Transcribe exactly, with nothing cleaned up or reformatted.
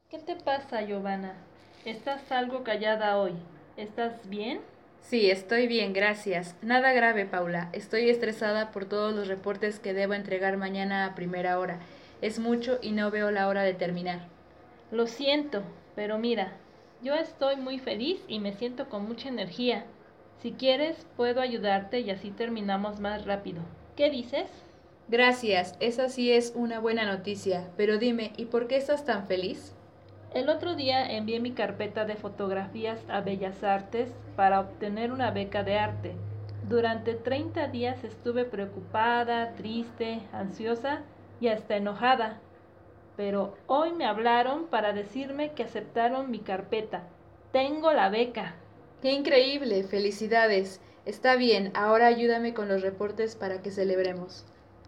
¿Qué te pasa, Giovanna? Estás algo callada hoy. ¿Estás bien? Sí, estoy bien, gracias. Nada grave, Paula. Estoy estresada por todos los reportes que debo entregar mañana a primera hora. Es mucho y no veo la hora de terminar. Lo siento, pero mira, yo estoy muy feliz y me siento con mucha energía. Si quieres, puedo ayudarte y así terminamos más rápido. ¿Qué dices? Gracias, esa sí es una buena noticia. Pero dime, ¿y por qué estás tan feliz? El otro día envié mi carpeta de fotografías a Bellas Artes para obtener una beca de arte. Durante treinta días estuve preocupada, triste, ansiosa y hasta enojada. Pero hoy me hablaron para decirme que aceptaron mi carpeta. Tengo la beca. ¡Qué increíble! ¡Felicidades! Está bien, ahora ayúdame con los reportes para que celebremos.